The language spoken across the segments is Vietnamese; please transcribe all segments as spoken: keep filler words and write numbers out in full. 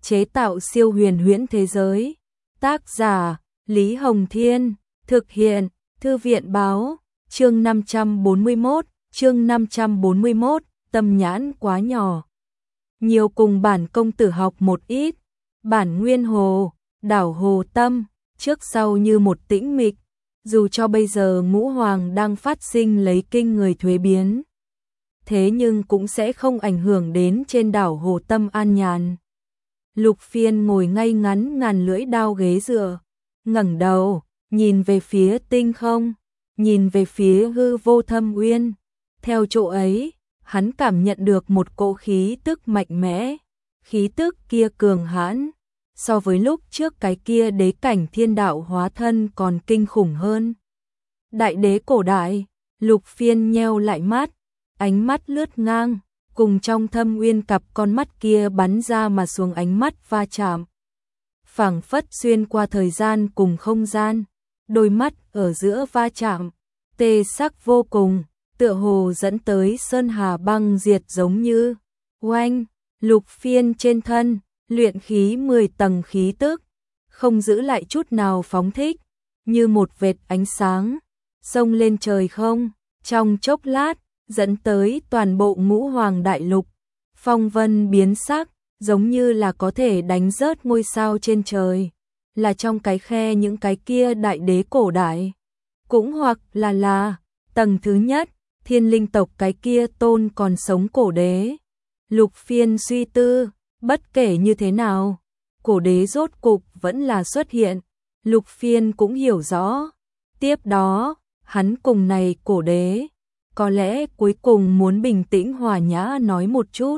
chế tạo siêu huyền huyễn thế giới. Tác giả, Lý Hồng Thiên, thực hiện, Thư viện Báo, chương năm trăm bốn mươi mốt, chương năm trăm bốn mươi mốt, tâm nhãn quá nhỏ. Nhiều cùng bản công tử học một ít, bản nguyên hồ, đảo hồ tâm, trước sau như một tĩnh mịch, dù cho bây giờ ngũ hoàng đang phát sinh lấy kinh người thuế biến. Thế nhưng cũng sẽ không ảnh hưởng đến trên đảo hồ tâm an nhàn. Lục Phiên ngồi ngay ngắn ngàn lưỡi đao ghế dựa, ngẩng đầu, nhìn về phía tinh không, nhìn về phía hư vô thâm uyên. Theo chỗ ấy, hắn cảm nhận được một cỗ khí tức mạnh mẽ, khí tức kia cường hãn, so với lúc trước cái kia đế cảnh thiên đạo hóa thân còn kinh khủng hơn. Đại đế cổ đại, Lục Phiên nheo lại mắt, ánh mắt lướt ngang, cùng trong thâm uyên cặp con mắt kia bắn ra mà xuống ánh mắt va chạm. Phảng phất xuyên qua thời gian cùng không gian, đôi mắt ở giữa va chạm, tê sắc vô cùng, tựa hồ dẫn tới sơn hà băng diệt giống như. Oanh, Lục Phiên trên thân, luyện khí mười tầng khí tức, không giữ lại chút nào phóng thích, như một vệt ánh sáng, xông lên trời không, trong chốc lát, dẫn tới toàn bộ ngũ hoàng đại lục, phong vân biến sắc, giống như là có thể đánh rớt ngôi sao trên trời, là trong cái khe những cái kia đại đế cổ đại, cũng hoặc là là, tầng thứ nhất, thiên linh tộc cái kia tôn còn sống cổ đế. Lục Phiên suy tư, bất kể như thế nào, cổ đế rốt cục vẫn là xuất hiện, Lục Phiên cũng hiểu rõ. Tiếp đó, hắn cùng này cổ đế, có lẽ cuối cùng muốn bình tĩnh hòa nhã nói một chút.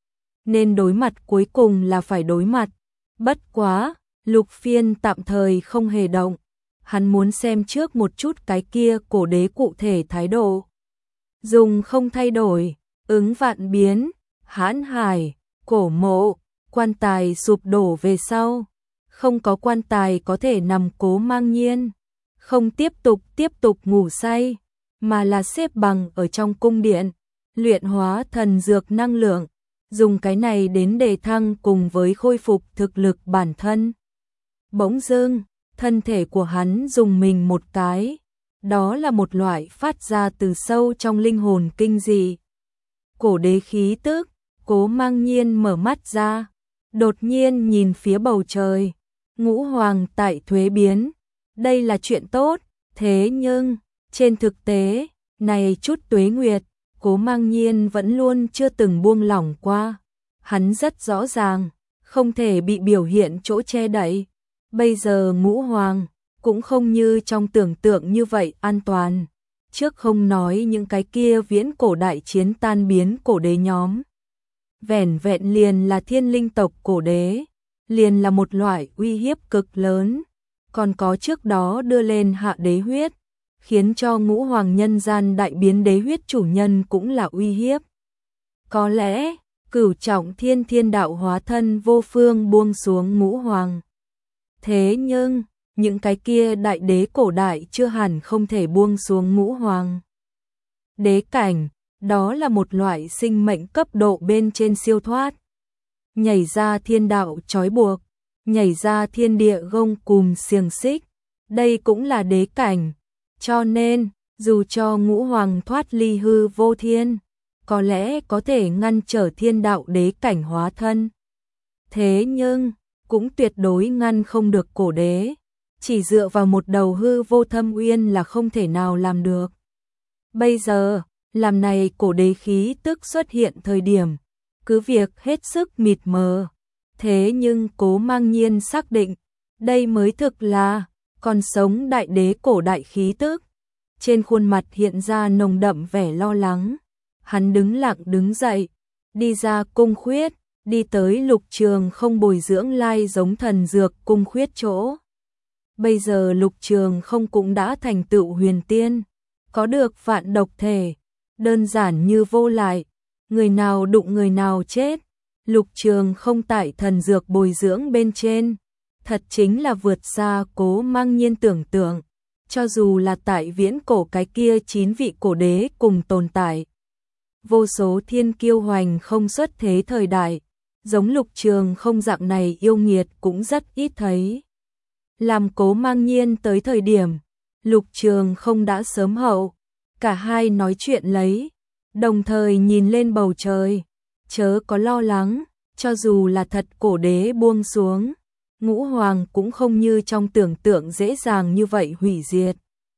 Nên đối mặt cuối cùng là phải đối mặt. Bất quá, Lục Phiên tạm thời không hề động. Hắn muốn xem trước một chút cái kia cổ đế cụ thể thái độ. Dùng không thay đổi, ứng vạn biến, hãn hải, cổ mộ, quan tài sụp đổ về sau. Không có quan tài có thể nằm cố mang nhiên. Không tiếp tục tiếp tục ngủ say, mà là xếp bằng ở trong cung điện, luyện hóa thần dược năng lượng, dùng cái này đến đề thăng cùng với khôi phục thực lực bản thân. Bỗng dưng, thân thể của hắn dùng mình một cái, đó là một loại phát ra từ sâu trong linh hồn kinh dị. Cổ đế khí tức, Cố Mang Nhiên mở mắt ra, đột nhiên nhìn phía bầu trời, ngũ hoàng tại thuế biến, đây là chuyện tốt, thế nhưng, trên thực tế, này chút tuế nguyệt, Cố Mang Nhiên vẫn luôn chưa từng buông lỏng qua. Hắn rất rõ ràng, không thể bị biểu hiện chỗ che đậy. Bây giờ ngũ hoàng, cũng không như trong tưởng tượng như vậy an toàn. Trước không nói những cái kia viễn cổ đại chiến tan biến cổ đế nhóm. Vẻn vẹn liền là thiên linh tộc cổ đế, liền là một loại uy hiếp cực lớn. Còn có trước đó đưa lên hạ đế huyết, khiến cho ngũ hoàng nhân gian đại biến đế huyết chủ nhân cũng là uy hiếp. Có lẽ, cửu trọng thiên thiên đạo hóa thân vô phương buông xuống ngũ hoàng. Thế nhưng, những cái kia đại đế cổ đại chưa hẳn không thể buông xuống ngũ hoàng. Đế cảnh, đó là một loại sinh mệnh cấp độ bên trên siêu thoát. Nhảy ra thiên đạo trói buộc, nhảy ra thiên địa gông cùm xiềng xích, đây cũng là đế cảnh. Cho nên, dù cho ngũ hoàng thoát ly hư vô thiên, có lẽ có thể ngăn trở thiên đạo đế cảnh hóa thân. Thế nhưng, cũng tuyệt đối ngăn không được cổ đế. Chỉ dựa vào một đầu hư vô thâm uyên là không thể nào làm được. Bây giờ, làm này cổ đế khí tức xuất hiện thời điểm, cứ việc hết sức mịt mờ. Thế nhưng Cố Mang Nhiên xác định, đây mới thực là còn sống đại đế cổ đại khí tức. Trên khuôn mặt hiện ra nồng đậm vẻ lo lắng. Hắn đứng lặng đứng dậy, đi ra cung khuyết, đi tới Lục Trường Không bồi dưỡng lai giống thần dược cung khuyết chỗ. Bây giờ Lục Trường Không cũng đã thành tựu huyền tiên, có được vạn độc thể, đơn giản như vô lại, người nào đụng người nào chết. Lục Trường Không tại thần dược bồi dưỡng bên trên, thật chính là vượt xa Cố Mang Nhiên tưởng tượng. Cho dù là tại viễn cổ cái kia chín vị cổ đế cùng tồn tại, vô số thiên kiêu hoành không xuất thế thời đại, giống Lục Trường Không dạng này yêu nghiệt cũng rất ít thấy. Làm Cố Mang Nhiên tới thời điểm, Lục Trường Không đã sớm hậu, cả hai nói chuyện lấy, đồng thời nhìn lên bầu trời, chớ có lo lắng, cho dù là thật cổ đế buông xuống, ngũ hoàng cũng không như trong tưởng tượng dễ dàng như vậy hủy diệt.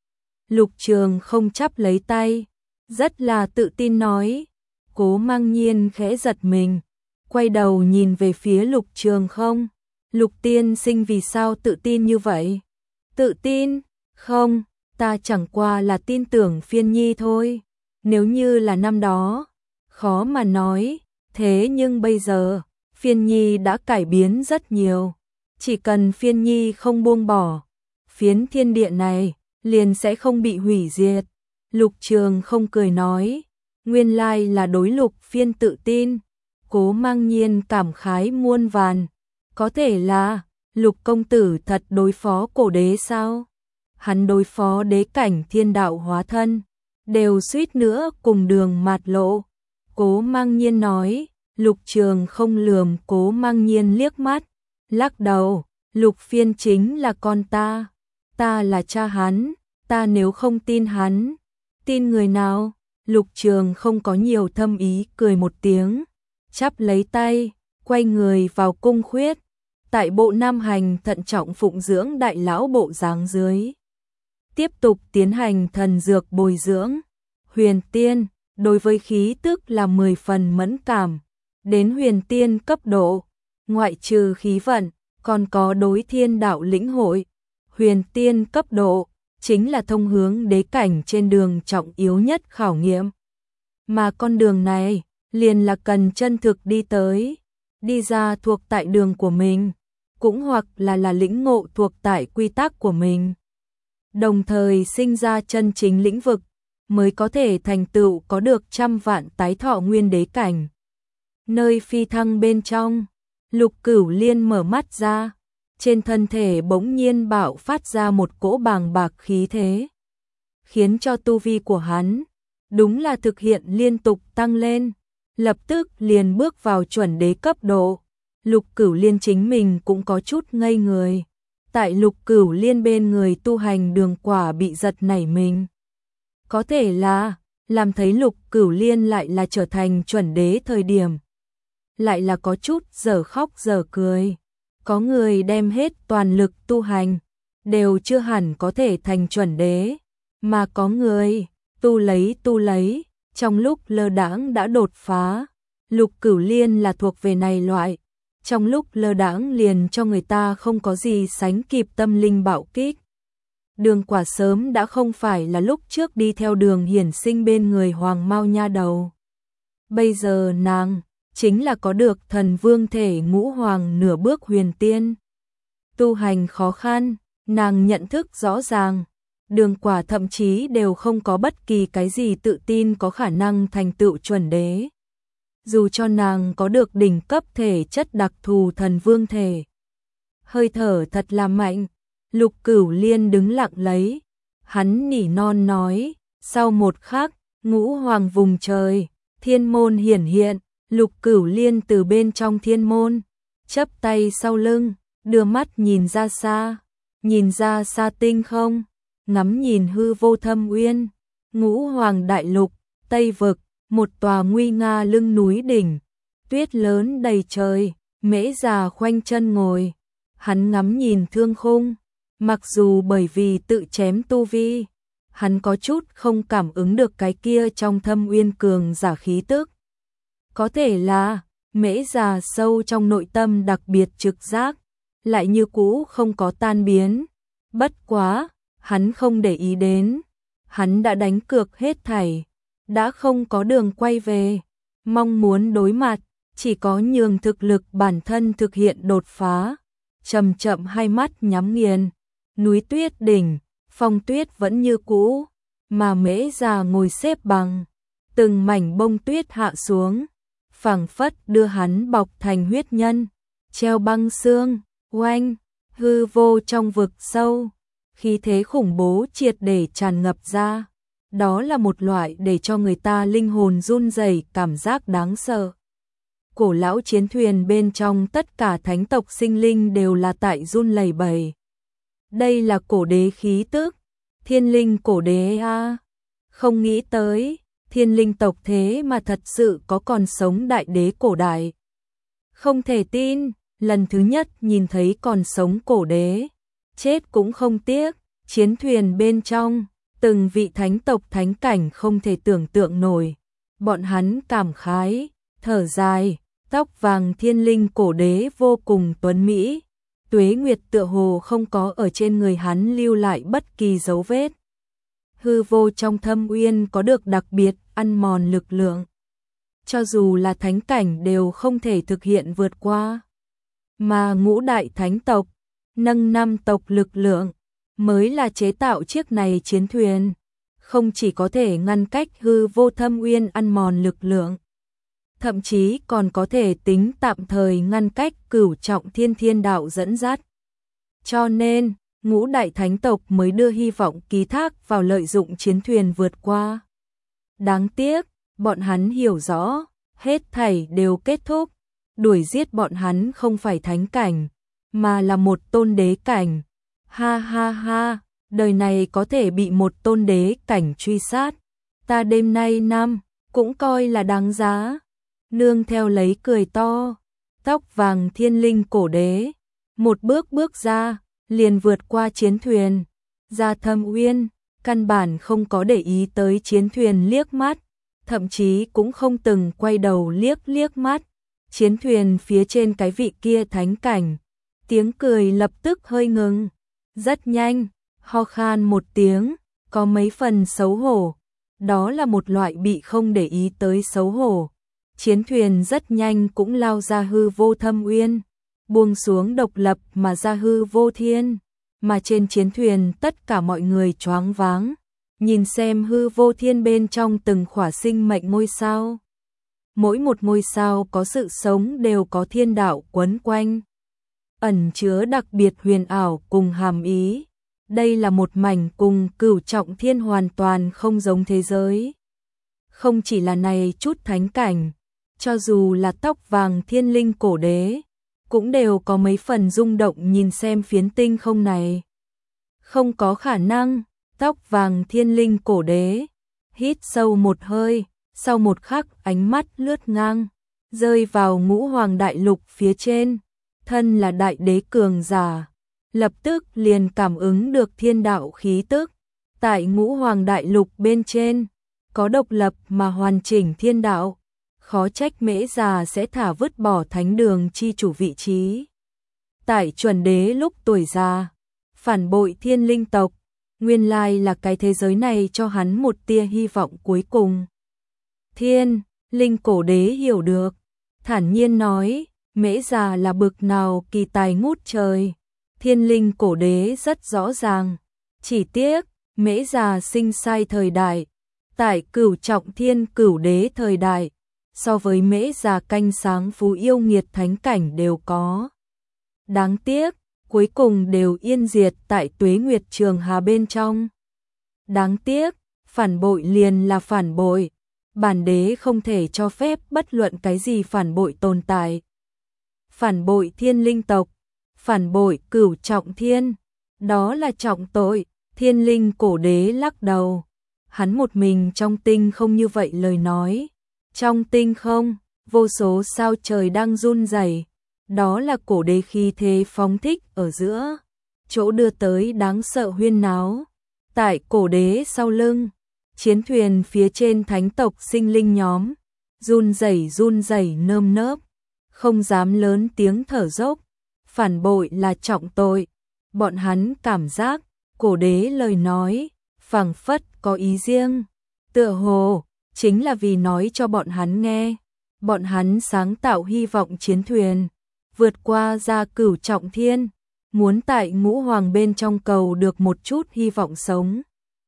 Lục Trường Không chắp lấy tay, rất là tự tin nói. Cố Mang Nhiên khẽ giật mình, quay đầu nhìn về phía Lục Trường Không. Lục tiên sinh vì sao tự tin như vậy? Tự tin? Không, ta chẳng qua là tin tưởng Phiên Nhi thôi. Nếu như là năm đó, khó mà nói, thế nhưng bây giờ, Phiên Nhi đã cải biến rất nhiều. Chỉ cần Phiên Nhi không buông bỏ, phiến thiên địa này liền sẽ không bị hủy diệt. Lục Trường Không cười nói, nguyên lai là đối Lục Phiên tự tin. Cố Mang Nhiên cảm khái muôn vàn, có thể là Lục công tử thật đối phó cổ đế sao? Hắn đối phó đế cảnh thiên đạo hóa thân, đều suýt nữa cùng đường mạt lộ. Cố Mang Nhiên nói. Lục Trường Không lườm Cố Mang Nhiên liếc mắt, lắc đầu, Lục Phiên chính là con ta, ta là cha hắn, ta nếu không tin hắn, tin người nào? Lục Trường Không có nhiều thâm ý cười một tiếng, chắp lấy tay, quay người vào cung khuyết, tại bộ Nam Hành thận trọng phụng dưỡng đại lão bộ dáng dưới. Tiếp tục tiến hành thần dược bồi dưỡng. Huyền tiên, đối với khí tức là mười phần mẫn cảm, đến huyền tiên cấp độ, ngoại trừ khí vận, còn có đối thiên đạo lĩnh hội. Huyền tiên cấp độ, chính là thông hướng đế cảnh trên đường trọng yếu nhất khảo nghiệm. Mà con đường này, liền là cần chân thực đi tới, đi ra thuộc tại đường của mình, cũng hoặc là là lĩnh ngộ thuộc tại quy tắc của mình. Đồng thời sinh ra chân chính lĩnh vực, mới có thể thành tựu có được trăm vạn tái thọ nguyên đế cảnh. Nơi phi thăng bên trong, Lục Cửu Liên mở mắt ra, trên thân thể bỗng nhiên bạo phát ra một cỗ bàng bạc khí thế, khiến cho tu vi của hắn đúng là thực hiện liên tục tăng lên, lập tức liền bước vào chuẩn đế cấp độ. Lục Cửu Liên chính mình cũng có chút ngây người, tại Lục Cửu Liên bên người tu hành Đường Quả bị giật nảy mình. Có thể là làm thấy Lục Cửu Liên lại là trở thành chuẩn đế thời điểm, lại là có chút dở khóc dở cười. Có người đem hết toàn lực tu hành, đều chưa hẳn có thể thành chuẩn đế, mà có người tu lấy tu lấy, trong lúc lơ đãng đã đột phá. Lục Cửu Liên là thuộc về này loại, trong lúc lơ đãng liền cho người ta không có gì sánh kịp tâm linh bạo kích. Đường Quả sớm đã không phải là lúc trước đi theo Đường Hiển Sinh bên người Hoàng Mao nha đầu. Bây giờ nàng chính là có được thần vương thể ngũ hoàng nửa bước huyền tiên. Tu hành khó khăn, nàng nhận thức rõ ràng, Đường Quả thậm chí đều không có bất kỳ cái gì tự tin có khả năng thành tựu chuẩn đế. Dù cho nàng có được đỉnh cấp thể chất đặc thù thần vương thể, hơi thở thật là mạnh. Lục Cửu Liên đứng lặng lấy, hắn nỉ non nói, sau một khắc, ngũ hoàng vùng trời, thiên môn hiển hiện. Lục Cửu Liên từ bên trong thiên môn, chắp tay sau lưng, đưa mắt nhìn ra xa, nhìn ra xa tinh không, ngắm nhìn hư vô thâm uyên, ngũ hoàng đại lục, Tây vực, một tòa nguy nga lưng núi đỉnh, tuyết lớn đầy trời, Mễ già khoanh chân ngồi, hắn ngắm nhìn thương khung, mặc dù bởi vì tự chém tu vi, hắn có chút không cảm ứng được cái kia trong thâm uyên cường giả khí tức. Có thể là Mễ già sâu trong nội tâm đặc biệt trực giác, lại như cũ không có tan biến. Bất quá, hắn không để ý đến, hắn đã đánh cược hết thảy, đã không có đường quay về, mong muốn đối mặt, chỉ có nhường thực lực bản thân thực hiện đột phá. Chậm chậm hai mắt nhắm nghiền, núi tuyết đỉnh, phong tuyết vẫn như cũ, mà Mễ già ngồi xếp bằng, từng mảnh bông tuyết hạ xuống, phảng phất đưa hắn bọc thành huyết nhân, treo băng xương, oanh, hư vô trong vực sâu, khí thế khủng bố triệt để tràn ngập ra. Đó là một loại để cho người ta linh hồn run rẩy cảm giác đáng sợ. cổ lão chiến thuyền bên trong tất cả thánh tộc sinh linh đều là tại run lẩy bẩy. Đây là cổ đế khí tức, thiên linh cổ đế a. Không nghĩ tới, thiên linh tộc thế mà thật sự có còn sống đại đế cổ đại. Không thể tin, lần thứ nhất nhìn thấy còn sống cổ đế, chết cũng không tiếc, chiến thuyền bên trong, từng vị thánh tộc thánh cảnh không thể tưởng tượng nổi. Bọn hắn cảm khái, thở dài, tóc vàng thiên linh cổ đế vô cùng tuấn mỹ, tuế nguyệt tựa hồ không có ở trên người hắn lưu lại bất kỳ dấu vết. Hư vô trong thâm uyên có được đặc biệt ăn mòn lực lượng, cho dù là thánh cảnh đều không thể thực hiện vượt qua. Mà ngũ đại thánh tộc, nâng năm tộc lực lượng, mới là chế tạo chiếc này chiến thuyền, không chỉ có thể ngăn cách hư vô thâm uyên ăn mòn lực lượng, thậm chí còn có thể tính tạm thời ngăn cách cửu trọng thiên thiên đạo dẫn dắt. Cho nên, ngũ đại thánh tộc mới đưa hy vọng ký thác vào lợi dụng chiến thuyền vượt qua. Đáng tiếc, bọn hắn hiểu rõ, hết thảy đều kết thúc, đuổi giết bọn hắn không phải thánh cảnh, mà là một tôn đế cảnh. Ha ha ha, đời này có thể bị một tôn đế cảnh truy sát, ta đêm nay năm, cũng coi là đáng giá. Nương theo lấy cười to, tóc vàng thiên linh cổ đế, một bước bước ra, liền vượt qua chiến thuyền, ra thâm uyên, căn bản không có để ý tới chiến thuyền liếc mắt, thậm chí cũng không từng quay đầu liếc liếc mắt. Chiến thuyền phía trên cái vị kia thánh cảnh, tiếng cười lập tức hơi ngừng, rất nhanh, ho khan một tiếng, có mấy phần xấu hổ, đó là một loại bị không để ý tới xấu hổ. Chiến thuyền rất nhanh cũng lao ra hư vô thâm uyên, buông xuống độc lập mà ra hư vô thiên, mà trên chiến thuyền tất cả mọi người choáng váng, nhìn xem hư vô thiên bên trong từng khỏa sinh mệnh ngôi sao. Mỗi một ngôi sao có sự sống đều có thiên đạo quấn quanh, ẩn chứa đặc biệt huyền ảo cùng hàm ý. Đây là một mảnh cùng cửu trọng thiên hoàn toàn không giống thế giới. Không chỉ là này chút thánh cảnh, cho dù là tóc vàng thiên linh cổ đế, cũng đều có mấy phần rung động nhìn xem phiến tinh không này. Không có khả năng, tóc vàng thiên linh cổ đế, hít sâu một hơi, sau một khắc ánh mắt lướt ngang, rơi vào ngũ hoàng đại lục phía trên, thân là đại đế cường giả, lập tức liền cảm ứng được thiên đạo khí tức, tại ngũ hoàng đại lục bên trên, có độc lập mà hoàn chỉnh thiên đạo, khó trách Mễ Già sẽ thả vứt bỏ thánh đường chi chủ vị trí. Tại chuẩn đế lúc tuổi già, phản bội thiên linh tộc, nguyên lai là cái thế giới này cho hắn một tia hy vọng cuối cùng. Thiên, linh cổ đế hiểu được, thản nhiên nói, Mễ Già là bực nào kỳ tài ngút trời. Thiên linh cổ đế rất rõ ràng, chỉ tiếc, Mễ Già sinh sai thời đại, tại cửu trọng thiên cửu đế thời đại, so với Mễ Già canh sáng phú yêu nghiệt thánh cảnh đều có. Đáng tiếc, cuối cùng đều yên diệt tại tuế nguyệt trường hà bên trong. Đáng tiếc, phản bội liền là phản bội, bản đế không thể cho phép bất luận cái gì phản bội tồn tại. Phản bội thiên linh tộc, phản bội cửu trọng thiên, đó là trọng tội. Thiên linh cổ đế lắc đầu, hắn một mình trong tinh không như vậy lời nói. Trong tinh không, vô số sao trời đang run rẩy, đó là cổ đế khí thế phóng thích ở giữa, chỗ đưa tới đáng sợ huyên náo. Tại cổ đế sau lưng, chiến thuyền phía trên thánh tộc sinh linh nhóm, run rẩy run rẩy nơm nớp, không dám lớn tiếng thở dốc, phản bội là trọng tội. Bọn hắn cảm giác, cổ đế lời nói, phảng phất có ý riêng, tựa hồ, chính là vì nói cho bọn hắn nghe. Bọn hắn sáng tạo hy vọng chiến thuyền, vượt qua ra cửu trọng thiên, muốn tại ngũ hoàng bên trong cầu được một chút hy vọng sống.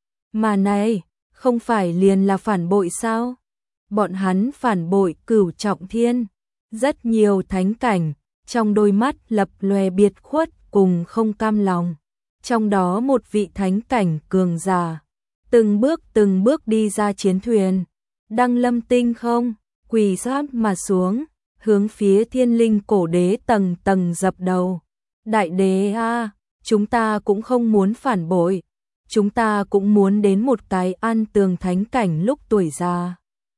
Mà này, không phải liền là phản bội sao? Bọn hắn phản bội cửu trọng thiên, rất nhiều thánh cảnh, trong đôi mắt lập lòe biệt khuất cùng không cam lòng. Trong đó một vị thánh cảnh cường giả, từng bước từng bước đi ra chiến thuyền, đăng lâm tinh không, quỳ sát mà xuống, hướng phía thiên linh cổ đế tầng tầng dập đầu. Đại đế a, chúng ta cũng không muốn phản bội, chúng ta cũng muốn đến một cái an tường thánh cảnh lúc tuổi già.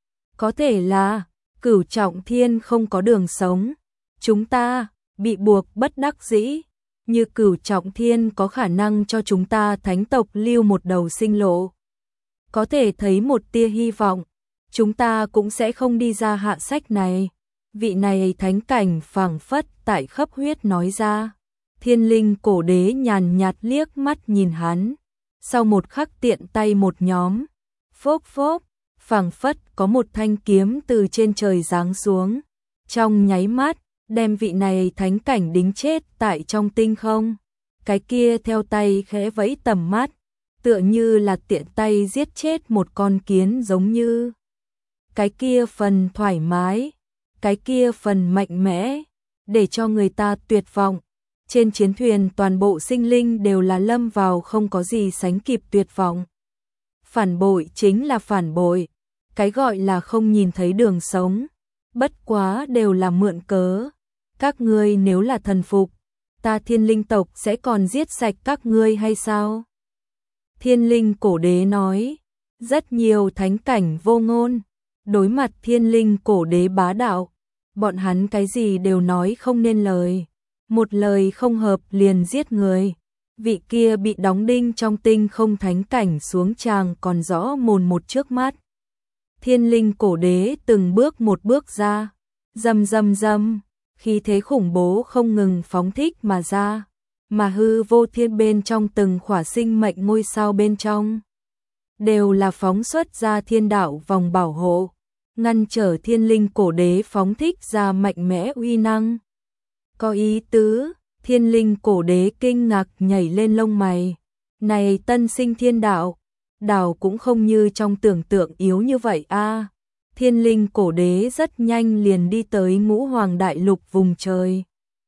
Có thể là Cửu Trọng Thiên không có đường sống, chúng ta bị buộc bất đắc dĩ, như Cửu Trọng Thiên có khả năng cho chúng ta thánh tộc lưu một đầu sinh lộ. Có thể thấy một tia hy vọng, chúng ta cũng sẽ không đi ra hạ sách này. Vị này thánh cảnh phảng phất tại khắp huyết nói ra. Thiên linh cổ đế nhàn nhạt liếc mắt nhìn hắn, sau một khắc tiện tay một nhóm, phốp phốp, phảng phất có một thanh kiếm từ trên trời giáng xuống, trong nháy mắt, đem vị này thánh cảnh đính chết tại trong tinh không. Cái kia theo tay khẽ vẫy tầm mắt, tựa như là tiện tay giết chết một con kiến giống như. Cái kia phần thoải mái, cái kia phần mạnh mẽ, để cho người ta tuyệt vọng. Trên chiến thuyền toàn bộ sinh linh đều là lâm vào không có gì sánh kịp tuyệt vọng. Phản bội chính là phản bội, cái gọi là không nhìn thấy đường sống, bất quá đều là mượn cớ. Các ngươi nếu là thần phục, ta thiên linh tộc sẽ còn giết sạch các ngươi hay sao? Thiên linh cổ đế nói, rất nhiều thánh cảnh vô ngôn, đối mặt thiên linh cổ đế bá đạo, bọn hắn cái gì đều nói không nên lời, một lời không hợp liền giết người. Vị kia bị đóng đinh trong tinh không thánh cảnh xuống tràng còn rõ mồn một trước mắt. Thiên linh cổ đế từng bước một bước ra, rầm rầm rầm, khí thế khủng bố không ngừng phóng thích mà ra, mà hư vô thiên bên trong từng khỏa sinh mệnh ngôi sao bên trong, đều là phóng xuất ra thiên đạo vòng bảo hộ, ngăn trở thiên linh cổ đế phóng thích ra mạnh mẽ uy năng. Có ý tứ, thiên linh cổ đế kinh ngạc nhảy lên lông mày, này tân sinh thiên đạo, đạo cũng không như trong tưởng tượng yếu như vậy a. Thiên linh cổ đế rất nhanh liền đi tới ngũ hoàng đại lục vùng trời.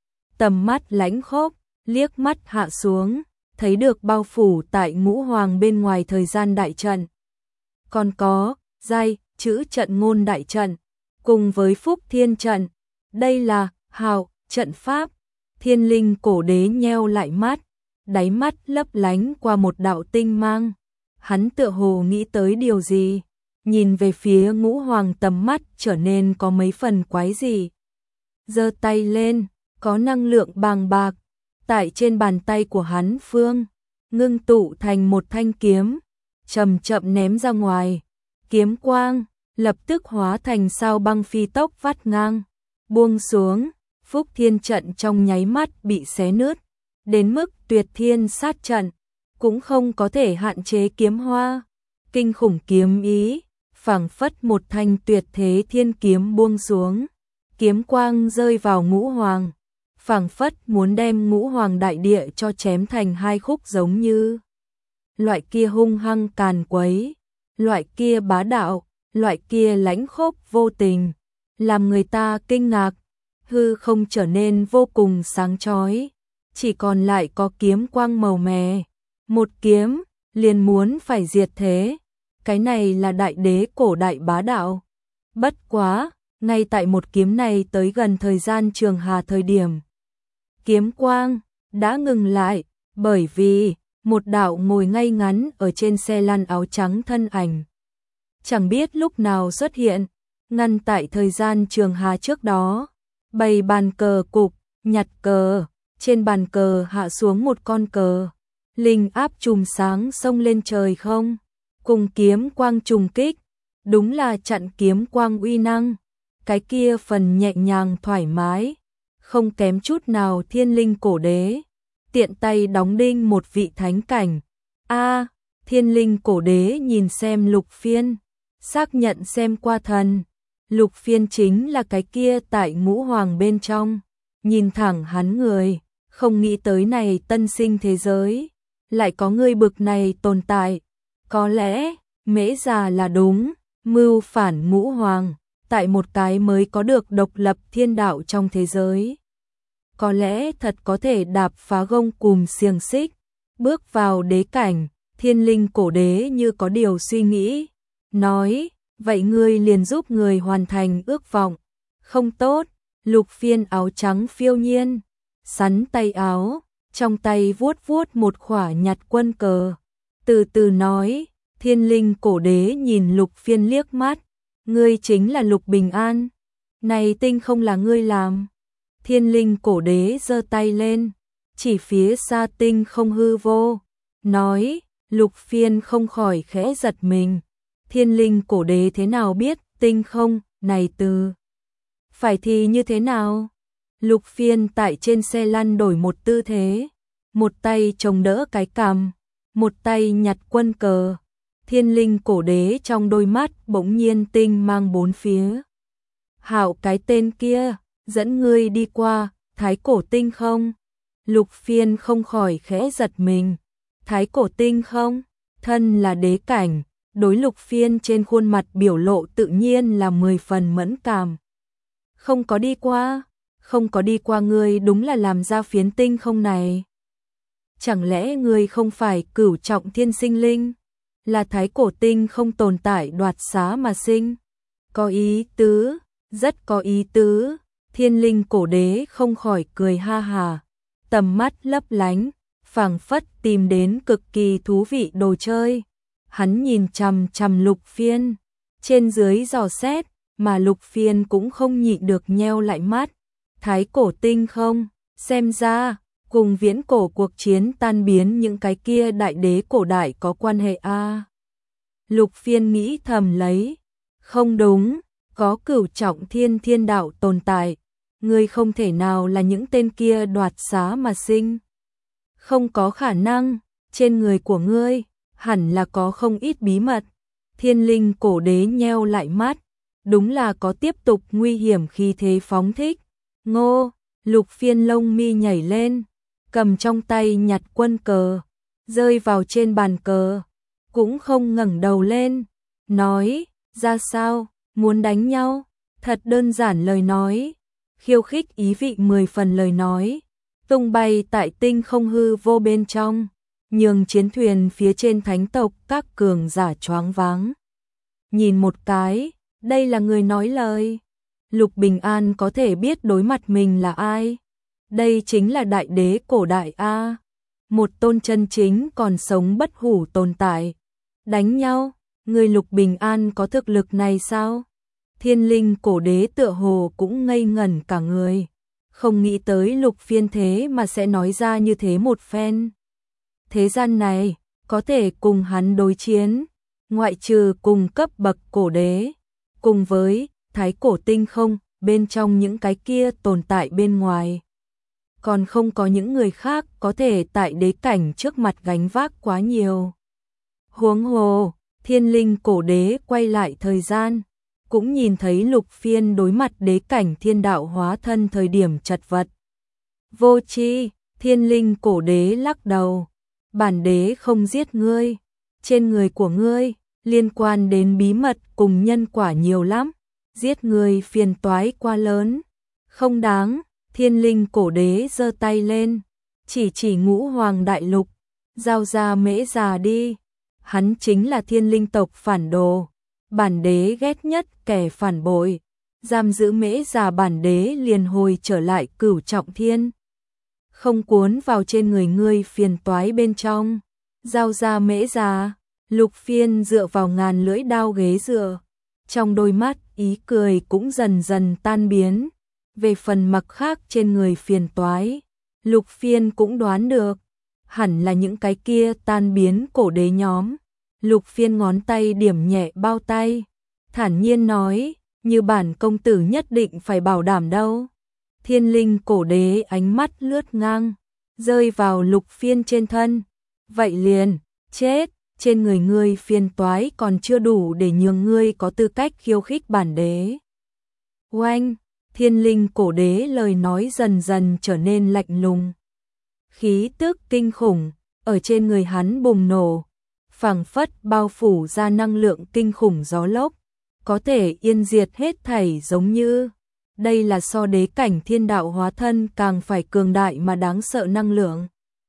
Tầm mắt lãnh khốc, liếc mắt hạ xuống, thấy được bao phủ tại ngũ hoàng bên ngoài thời gian đại trận. Còn có, giai, chữ trận ngôn đại trận, cùng với phúc thiên trận. Đây là, hào, trận pháp. Thiên linh cổ đế nheo lại mắt, đáy mắt lấp lánh qua một đạo tinh mang. Hắn tựa hồ nghĩ tới điều gì, nhìn về phía ngũ hoàng tầm mắt trở nên có mấy phần quái gì. Giơ tay lên, có năng lượng bàng bạc, tại trên bàn tay của hắn phương, ngưng tụ thành một thanh kiếm, chậm chậm ném ra ngoài. Kiếm quang, lập tức hóa thành sao băng phi tốc vắt ngang, buông xuống, phúc thiên trận trong nháy mắt bị xé nứt, đến mức tuyệt thiên sát trận, cũng không có thể hạn chế kiếm hoa. Kinh khủng kiếm ý, phảng phất một thanh tuyệt thế thiên kiếm buông xuống, kiếm quang rơi vào ngũ hoàng, phảng phất muốn đem ngũ hoàng đại địa cho chém thành hai khúc giống như. Loại kia hung hăng càn quấy, loại kia bá đạo, loại kia lãnh khốc vô tình, làm người ta kinh ngạc. Hư không trở nên vô cùng sáng chói, chỉ còn lại có kiếm quang màu mè, một kiếm liền muốn phải diệt thế. Cái này là đại đế cổ đại bá đạo. Bất quá, ngay tại một kiếm này tới gần thời gian trường hà thời điểm, kiếm quang đã ngừng lại, bởi vì một đạo ngồi ngay ngắn ở trên xe lăn áo trắng thân ảnh, chẳng biết lúc nào xuất hiện, ngăn tại thời gian trường hà trước đó. Bày bàn cờ cục, nhặt cờ, trên bàn cờ hạ xuống một con cờ, linh áp chùm sáng xông lên trời không, cùng kiếm quang trùng kích, đúng là chặn kiếm quang uy năng, cái kia phần nhẹ nhàng thoải mái, không kém chút nào thiên linh cổ đế, tiện tay đóng đinh một vị thánh cảnh. A, thiên linh cổ đế nhìn xem Lục Phiên, xác nhận xem qua thần. Lục Phiên chính là cái kia tại ngũ hoàng bên trong, nhìn thẳng hắn người, không nghĩ tới này tân sinh thế giới, lại có người bực này tồn tại. Có lẽ, mễ già là đúng, mưu phản ngũ hoàng, tại một cái mới có được độc lập thiên đạo trong thế giới. Có lẽ thật có thể đạp phá gông cùm xiềng xích, bước vào đế cảnh. Thiên linh cổ đế như có điều suy nghĩ, nói, vậy ngươi liền giúp người hoàn thành ước vọng. Không tốt, Lục Phiên áo trắng phiêu nhiên, sắn tay áo, trong tay vuốt vuốt một khỏa nhặt quân cờ, từ từ nói. Thiên Linh Cổ Đế nhìn Lục Phiên liếc mắt, ngươi chính là Lục Bình An, này tinh không là ngươi làm. Thiên Linh Cổ Đế giơ tay lên, chỉ phía xa tinh không hư vô, nói. Lục Phiên không khỏi khẽ giật mình, Thiên Linh Cổ Đế thế nào biết tinh không này từ phải thì như thế nào? Lục Phiên tại trên xe lăn đổi một tư thế, một tay chống đỡ cái cằm, một tay nhặt quân cờ. Thiên Linh Cổ Đế trong đôi mắt bỗng nhiên tinh mang bốn phía. Hạo, cái tên kia dẫn ngươi đi qua Thái Cổ Tinh không? Lục Phiên không khỏi khẽ giật mình. Thái Cổ Tinh không? Thân là đế cảnh, đối Lục Phiên trên khuôn mặt biểu lộ tự nhiên là mười phần mẫn cảm. Không có đi qua, không có đi qua, ngươi đúng là làm ra phiến tinh không này. Chẳng lẽ ngươi không phải cửu trọng thiên sinh linh, là Thái Cổ Tinh không tồn tại đoạt xá mà sinh? Có ý tứ, rất có ý tứ. Thiên Linh Cổ Đế không khỏi cười ha hà, tầm mắt lấp lánh, phảng phất tìm đến cực kỳ thú vị đồ chơi. Hắn nhìn chằm chằm Lục Phiên, trên dưới dò xét, mà Lục Phiên cũng không nhịn được nheo lại mắt. Thái Cổ Tinh không, xem ra cùng viễn cổ cuộc chiến tan biến những cái kia đại đế cổ đại có quan hệ a. À, Lục Phiên nghĩ thầm lấy, không đúng, có cửu trọng thiên thiên đạo tồn tại, ngươi không thể nào là những tên kia đoạt xá mà sinh. Không có khả năng, trên người của ngươi hẳn là có không ít bí mật. Thiên Linh Cổ Đế nheo lại mắt, đúng là có tiếp tục nguy hiểm khi thế phóng thích. Ngô, Lục Phiên lông mi nhảy lên, cầm trong tay nhặt quân cờ, rơi vào trên bàn cờ, cũng không ngẩng đầu lên, nói, ra sao, muốn đánh nhau? Thật đơn giản lời nói, khiêu khích ý vị mười phần lời nói, tung bay tại tinh không hư vô bên trong, nhường chiến thuyền phía trên thánh tộc các cường giả choáng váng. Nhìn một cái, đây là người nói lời. Lục Bình An có thể biết đối mặt mình là ai? Đây chính là đại đế cổ đại a, một tôn chân chính còn sống bất hủ tồn tại. Đánh nhau, người Lục Bình An có thực lực này sao? Thiên Linh Cổ Đế tựa hồ cũng ngây ngẩn cả người, không nghĩ tới Lục Phiên thế mà sẽ nói ra như thế một phen. Thế gian này, có thể cùng hắn đối chiến, ngoại trừ cùng cấp bậc cổ đế, cùng với Thái Cổ Tinh không, bên trong những cái kia tồn tại bên ngoài. Còn không có những người khác có thể tại đế cảnh trước mặt gánh vác quá nhiều. Huống hồ, Thiên Linh Cổ Đế quay lại thời gian, cũng nhìn thấy Lục Phiên đối mặt đế cảnh thiên đạo hóa thân thời điểm chật vật. Vô tri, Thiên Linh Cổ Đế lắc đầu, bản đế không giết ngươi, trên người của ngươi liên quan đến bí mật cùng nhân quả nhiều lắm, giết ngươi phiền toái quá lớn, không đáng. Thiên Linh Cổ Đế giơ tay lên, chỉ chỉ Ngũ Hoàng Đại Lục, giao ra Mễ Già đi, hắn chính là Thiên Linh tộc phản đồ, bản đế ghét nhất kẻ phản bội, giam giữ Mễ Già bản đế liền hồi trở lại cửu trọng thiên, không cuốn vào trên người ngươi phiền toái bên trong, giao ra Mễ Già. Lục Phiên dựa vào ngàn lưỡi đao ghế dựa, trong đôi mắt ý cười cũng dần dần tan biến. Về phần mặc khác trên người phiền toái, Lục Phiên cũng đoán được, hẳn là những cái kia tan biến cổ đế nhóm. Lục Phiên ngón tay điểm nhẹ bao tay, thản nhiên nói, như bản công tử nhất định phải bảo đảm đâu. Thiên Linh Cổ Đế ánh mắt lướt ngang, rơi vào Lục Phiên trên thân. Vậy liền, chết, trên người ngươi phiền toái còn chưa đủ để nhường ngươi có tư cách khiêu khích bản đế. Oanh! Thiên Linh Cổ Đế lời nói dần dần trở nên lạnh lùng. Khí tức kinh khủng ở trên người hắn bùng nổ, phảng phất bao phủ ra năng lượng kinh khủng gió lốc, có thể yên diệt hết thảy, giống như đây là so đế cảnh thiên đạo hóa thân càng phải cường đại mà đáng sợ năng lượng.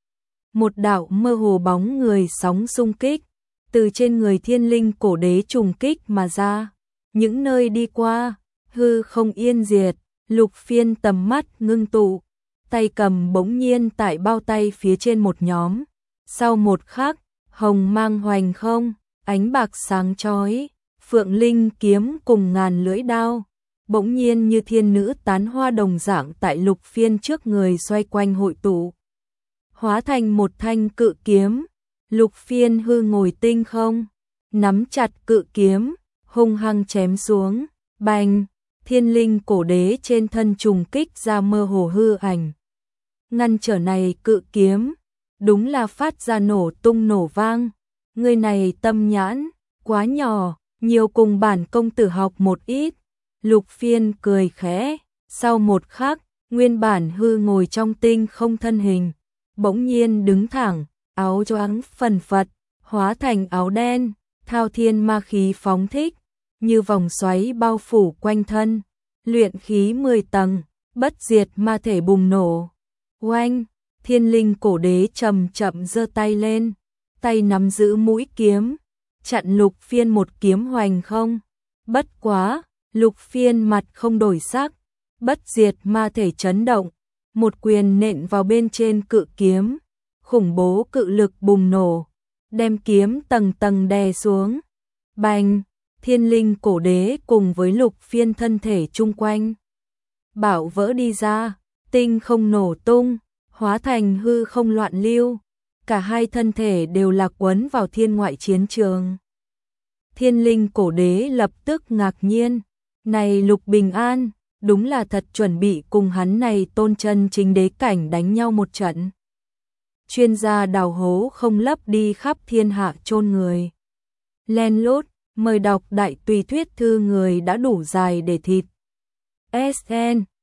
Một đạo mơ hồ bóng người sóng xung kích từ trên người Thiên Linh Cổ Đế trùng kích mà ra, những nơi đi qua hư không yên diệt, Lục Phiên tầm mắt ngưng tụ, tay cầm bỗng nhiên tại bao tay phía trên một nhóm. Sau một khắc, hồng mang hoành không, ánh bạc sáng chói, phượng linh kiếm cùng ngàn lưỡi đao, bỗng nhiên như thiên nữ tán hoa đồng dạng tại Lục Phiên trước người xoay quanh hội tụ, hóa thành một thanh cự kiếm. Lục Phiên hư ngồi tinh không, nắm chặt cự kiếm, hung hăng chém xuống, bành, thiên linh cổ đế trên thân trùng kích ra mơ hồ hư ảnh. Ngăn trở này cự kiếm, đúng là phát ra nổ tung nổ vang. Người này tâm nhãn, quá nhỏ, nhiều cùng bản công tử học một ít. Lục Phiên cười khẽ, sau một khắc, nguyên bản hư ngồi trong tinh không thân hình, bỗng nhiên đứng thẳng, áo choàng phần phật, hóa thành áo đen, thao thiên ma khí phóng thích, như vòng xoáy bao phủ quanh thân, luyện khí mười tầng, bất diệt ma thể bùng nổ. Oanh, thiên linh cổ đế chậm chậm giơ tay lên, tay nắm giữ mũi kiếm, chặn Lục Phiên một kiếm hoành không. Bất quá, Lục Phiên mặt không đổi sắc, bất diệt ma thể chấn động, một quyền nện vào bên trên cự kiếm, khủng bố cự lực bùng nổ, đem kiếm tầng tầng đè xuống. Bành, thiên linh cổ đế cùng với Lục Phiên thân thể chung quanh bảo vỡ đi ra, tinh không nổ tung, hóa thành hư không loạn lưu, cả hai thân thể đều lạc quấn vào thiên ngoại chiến trường. Thiên linh cổ đế lập tức ngạc nhiên, này Lục Bình An, đúng là thật chuẩn bị cùng hắn này tôn chân chính đế cảnh đánh nhau một trận. Chuyên gia đào hố không lấp đi khắp thiên hạ chôn người. Len lút, mời đọc đại tùy thuyết thư người đã đủ dài để thịt. ét en